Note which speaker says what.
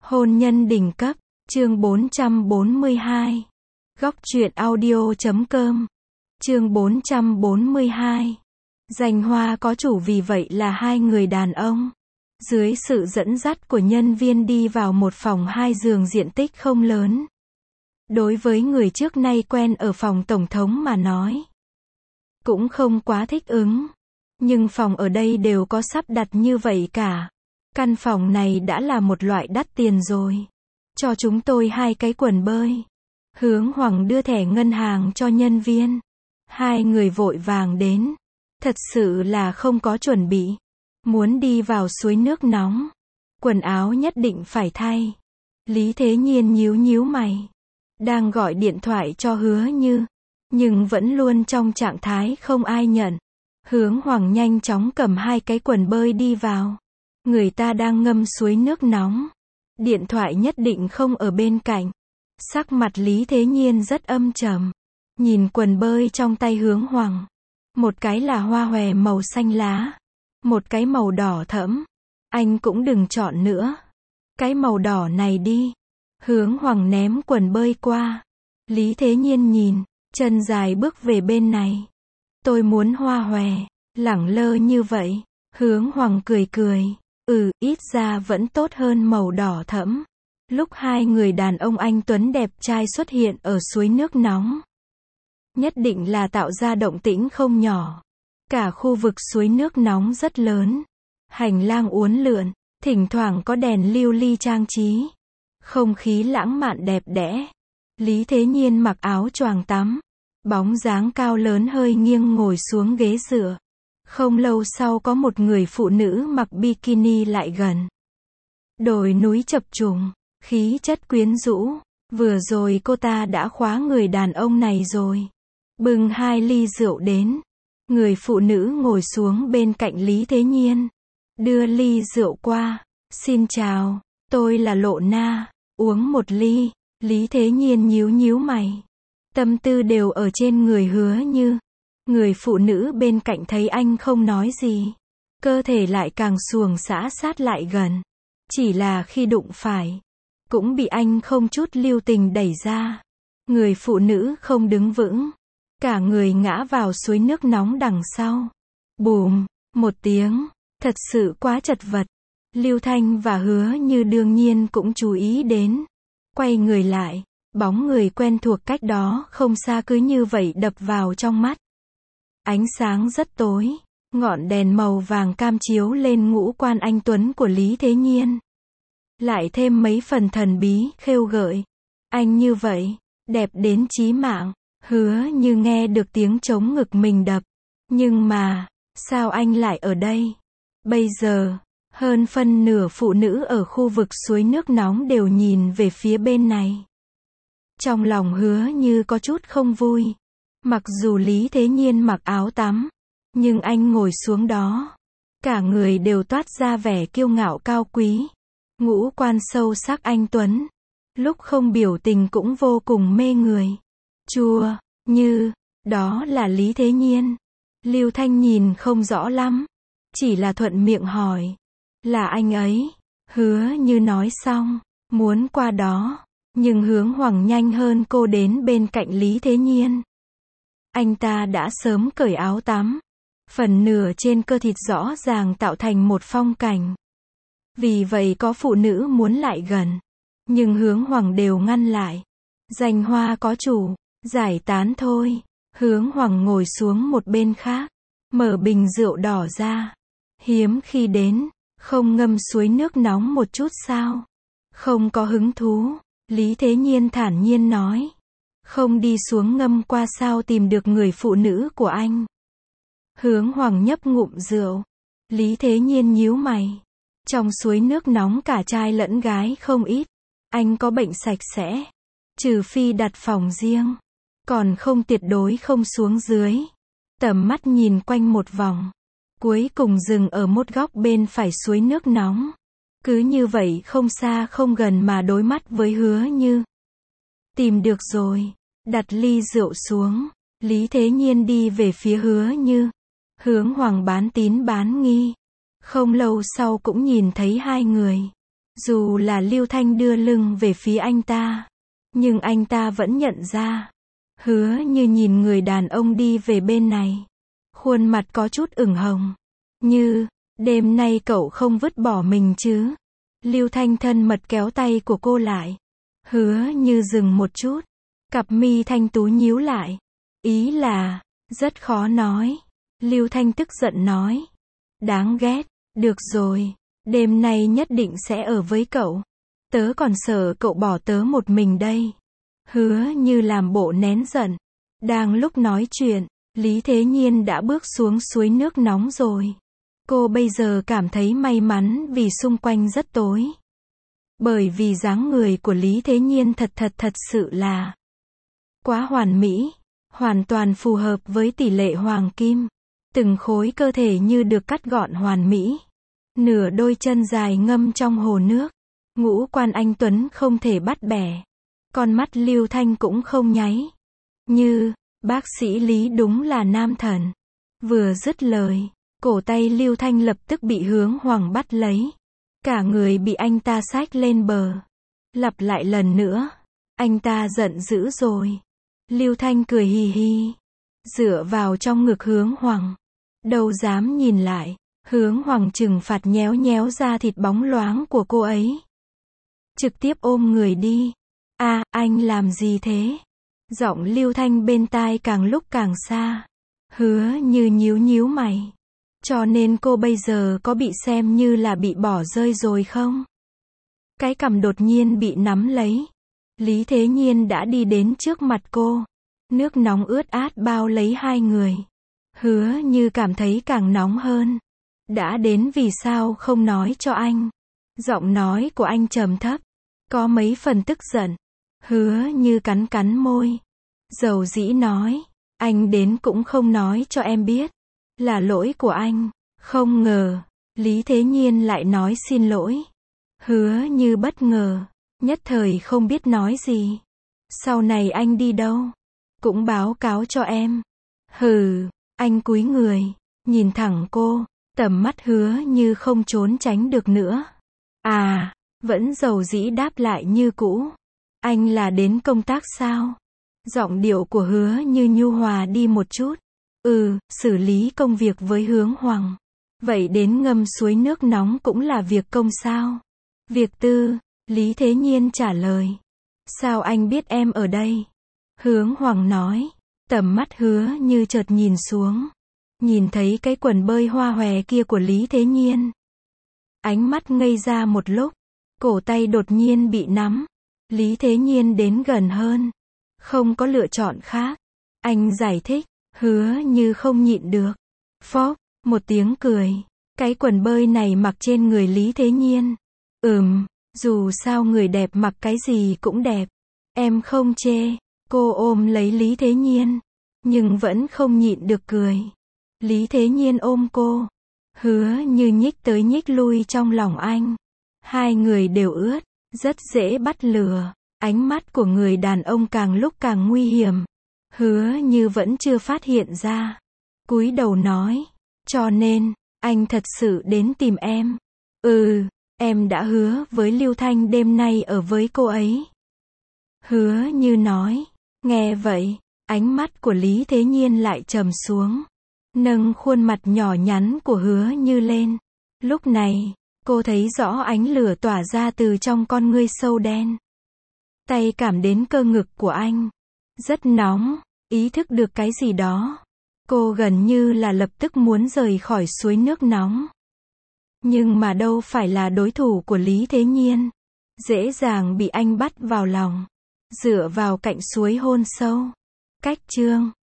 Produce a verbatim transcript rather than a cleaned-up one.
Speaker 1: Hôn nhân đỉnh cấp, chương bốn trăm bốn mươi hai. Góc truyện audio chấm com. Chương bốn trăm bốn mươi hai. Danh hoa có chủ. Vì vậy là hai người đàn ông, dưới sự dẫn dắt của nhân viên đi vào một phòng hai giường diện tích không lớn. Đối với người trước nay quen ở phòng tổng thống mà nói, cũng không quá thích ứng. Nhưng phòng ở đây đều có sắp đặt như vậy cả. Căn phòng này đã là một loại đắt tiền rồi. Cho chúng tôi hai cái quần bơi. Hướng Hoàng đưa thẻ ngân hàng cho nhân viên. Hai người vội vàng đến. Thật sự là không có chuẩn bị. Muốn đi vào suối nước nóng. Quần áo nhất định phải thay. Lý Thế Nhiên nhíu nhíu mày. Đang gọi điện thoại cho Hứa Như. Nhưng vẫn luôn trong trạng thái không ai nhận. Hướng Hoàng nhanh chóng cầm hai cái quần bơi đi vào. Người ta đang ngâm suối nước nóng. Điện thoại nhất định không ở bên cạnh. Sắc mặt Lý Thế Nhiên rất âm trầm. Nhìn quần bơi trong tay Hướng Hoàng. Một cái là hoa hòe màu xanh lá. Một cái màu đỏ thẫm. Anh cũng đừng chọn nữa. Cái màu đỏ này đi. Hướng Hoàng ném quần bơi qua. Lý Thế Nhiên nhìn. Chân dài bước về bên này. Tôi muốn hoa hòe. Lẳng lơ như vậy. Hướng Hoàng cười cười. Ừ, ít ra vẫn tốt hơn màu đỏ thẫm. Lúc hai người đàn ông anh tuấn đẹp trai xuất hiện ở suối nước nóng, nhất định là tạo ra động tĩnh không nhỏ. Cả khu vực suối nước nóng rất lớn. Hành lang uốn lượn, thỉnh thoảng có đèn lưu ly trang trí. Không khí lãng mạn đẹp đẽ. Lý Thế Nhiên mặc áo choàng tắm. Bóng dáng cao lớn hơi nghiêng ngồi xuống ghế dựa. Không lâu sau có một người phụ nữ mặc bikini lại gần. Đồi núi chập trùng, khí chất quyến rũ. Vừa rồi cô ta đã khóa người đàn ông này rồi. Bưng hai ly rượu đến. Người phụ nữ ngồi xuống bên cạnh Lý Thế Nhiên. Đưa ly rượu qua. Xin chào, tôi là Lộ Na. Uống một ly. Lý Thế Nhiên nhíu nhíu mày. Tâm tư đều ở trên người Hứa Như. Người phụ nữ bên cạnh thấy anh không nói gì. Cơ thể lại càng xuồng xã sát lại gần. Chỉ là khi đụng phải. Cũng bị anh không chút lưu tình đẩy ra. Người phụ nữ không đứng vững. Cả người ngã vào suối nước nóng đằng sau. Bùm, một tiếng. Thật sự quá chật vật. Lưu Thanh và Hứa Như đương nhiên cũng chú ý đến. Quay người lại. Bóng người quen thuộc cách đó không xa cứ như vậy đập vào trong mắt. Ánh sáng rất tối, ngọn đèn màu vàng cam chiếu lên ngũ quan anh tuấn của Lý Thế Nhiên. Lại thêm mấy phần thần bí, khêu gợi. Anh như vậy, đẹp đến chí mạng. Hứa Như nghe được tiếng trống ngực mình đập. Nhưng mà, sao anh lại ở đây? Bây giờ, hơn phân nửa phụ nữ ở khu vực suối nước nóng đều nhìn về phía bên này. Trong lòng Hứa Như có chút không vui. Mặc dù Lý Thế Nhiên mặc áo tắm, nhưng anh ngồi xuống đó. Cả người đều toát ra vẻ kiêu ngạo cao quý. Ngũ quan sâu sắc anh tuấn. Lúc không biểu tình cũng vô cùng mê người. Chua, Như, đó là Lý Thế Nhiên. Lưu Thanh nhìn không rõ lắm. Chỉ là thuận miệng hỏi. Là anh ấy. Hứa Như nói xong, muốn qua đó. Nhưng Hướng Hoàng nhanh hơn cô đến bên cạnh Lý Thế Nhiên. Anh ta đã sớm cởi áo tắm. Phần nửa trên cơ thịt rõ ràng tạo thành một phong cảnh. Vì vậy có phụ nữ muốn lại gần. Nhưng Hướng Hoàng đều ngăn lại. Danh hoa có chủ, giải tán thôi. Hướng Hoàng ngồi xuống một bên khác. Mở bình rượu đỏ ra. Hiếm khi đến, không ngâm suối nước nóng một chút sao? Không có hứng thú. Lý Thế Nhiên thản nhiên nói. Không đi xuống ngâm qua sao tìm được người phụ nữ của anh? Hướng Hoàng nhấp ngụm rượu. Lý Thế Nhiên nhíu mày. Trong suối nước nóng cả trai lẫn gái không ít. Anh có bệnh sạch sẽ. Trừ phi đặt phòng riêng. Còn không tuyệt đối không xuống dưới. Tầm mắt nhìn quanh một vòng. Cuối cùng dừng ở một góc bên phải suối nước nóng. Cứ như vậy không xa không gần mà đối mắt với Hứa Như. Tìm được rồi. Đặt ly rượu xuống. Lý Thế Nhiên đi về phía Hứa Như. Hướng Hoàng bán tín bán nghi. Không lâu sau cũng nhìn thấy hai người. Dù là Lưu Thanh đưa lưng về phía anh ta, nhưng anh ta vẫn nhận ra. Hứa Như nhìn người đàn ông đi về bên này. Khuôn mặt có chút ửng hồng. Như, đêm nay cậu không vứt bỏ mình chứ? Lưu Thanh thân mật kéo tay của cô lại. Hứa Như dừng một chút. Cặp mi thanh tú nhíu lại. Ý là, rất khó nói. Lưu Thanh tức giận nói. Đáng ghét, được rồi, đêm nay nhất định sẽ ở với cậu. Tớ còn sợ cậu bỏ tớ một mình đây. Hứa Như làm bộ nén giận. Đang lúc nói chuyện, Lý Thế Nhiên đã bước xuống suối nước nóng rồi. Cô bây giờ cảm thấy may mắn vì xung quanh rất tối. Bởi vì dáng người của Lý Thế Nhiên thật thật thật sự là quá hoàn mỹ, hoàn toàn phù hợp với tỷ lệ hoàng kim. Từng khối cơ thể như được cắt gọn hoàn mỹ. Nửa đôi chân dài ngâm trong hồ nước. Ngũ quan anh Tuấn không thể bắt bẻ. Con mắt Lưu Thanh cũng không nháy. Như, bác sĩ Lý đúng là nam thần. Vừa dứt lời, cổ tay Lưu Thanh lập tức bị Hướng Hoàng bắt lấy. Cả người bị anh ta xách lên bờ. Lặp lại lần nữa. Anh ta giận dữ rồi. Lưu Thanh cười hì hì. Dựa vào trong ngực Hướng Hoàng. Đâu dám nhìn lại. Hướng Hoàng trừng phạt nhéo nhéo da thịt bóng loáng của cô ấy. Trực tiếp ôm người đi. À, anh làm gì thế? Giọng Lưu Thanh bên tai càng lúc càng xa. Hứa Như nhíu nhíu mày. Cho nên cô bây giờ có bị xem như là bị bỏ rơi rồi không? Cái cằm đột nhiên bị nắm lấy. Lý Thế Nhiên đã đi đến trước mặt cô. Nước nóng ướt át bao lấy hai người. Hứa Như cảm thấy càng nóng hơn. Đã đến vì sao không nói cho anh? Giọng nói của anh trầm thấp. Có mấy phần tức giận. Hứa Như cắn cắn môi. Dầu dĩ nói. Anh đến cũng không nói cho em biết. Là lỗi của anh. Không ngờ. Lý Thế Nhiên lại nói xin lỗi. Hứa Như bất ngờ. Nhất thời không biết nói gì. Sau này anh đi đâu? Cũng báo cáo cho em. Hừ. Anh cúi người. Nhìn thẳng cô. Tầm mắt Hứa Như không trốn tránh được nữa. À. Vẫn dầu dĩ đáp lại như cũ. Anh là đến công tác sao? Giọng điệu của Hứa Như nhu hòa đi một chút. Ừ, xử lý công việc với Hướng Hoàng. Vậy đến ngâm suối nước nóng cũng là việc công sao? Việc tư, Lý Thế Nhiên trả lời. Sao anh biết em ở đây? Hướng Hoàng nói. Tầm mắt Hứa Như chợt nhìn xuống. Nhìn thấy cái quần bơi hoa hòe kia của Lý Thế Nhiên. Ánh mắt ngây ra một lúc. Cổ tay đột nhiên bị nắm. Lý Thế Nhiên đến gần hơn. Không có lựa chọn khác. Anh giải thích. Hứa Như không nhịn được. Phốc, một tiếng cười. Cái quần bơi này mặc trên người Lý Thế Nhiên. Ừm, dù sao người đẹp mặc cái gì cũng đẹp. Em không chê. Cô ôm lấy Lý Thế Nhiên. Nhưng vẫn không nhịn được cười. Lý Thế Nhiên ôm cô. Hứa Như nhích tới nhích lui trong lòng anh. Hai người đều ướt. Rất dễ bắt lừa. Ánh mắt của người đàn ông càng lúc càng nguy hiểm. Hứa Như vẫn chưa phát hiện ra. Cúi đầu nói. Cho nên, anh thật sự đến tìm em. Ừ, em đã hứa với Lưu Thanh đêm nay ở với cô ấy. Hứa Như nói. Nghe vậy, ánh mắt của Lý Thế Nhiên lại trầm xuống. Nâng khuôn mặt nhỏ nhắn của Hứa Như lên. Lúc này, cô thấy rõ ánh lửa tỏa ra từ trong con ngươi sâu đen. Tay cảm đến cơ ngực của anh. Rất nóng, ý thức được cái gì đó. Cô gần như là lập tức muốn rời khỏi suối nước nóng. Nhưng mà đâu phải là đối thủ của Lý Thế Nhiên. Dễ dàng bị anh bắt vào lòng. Dựa vào cạnh suối hôn sâu. Cách chương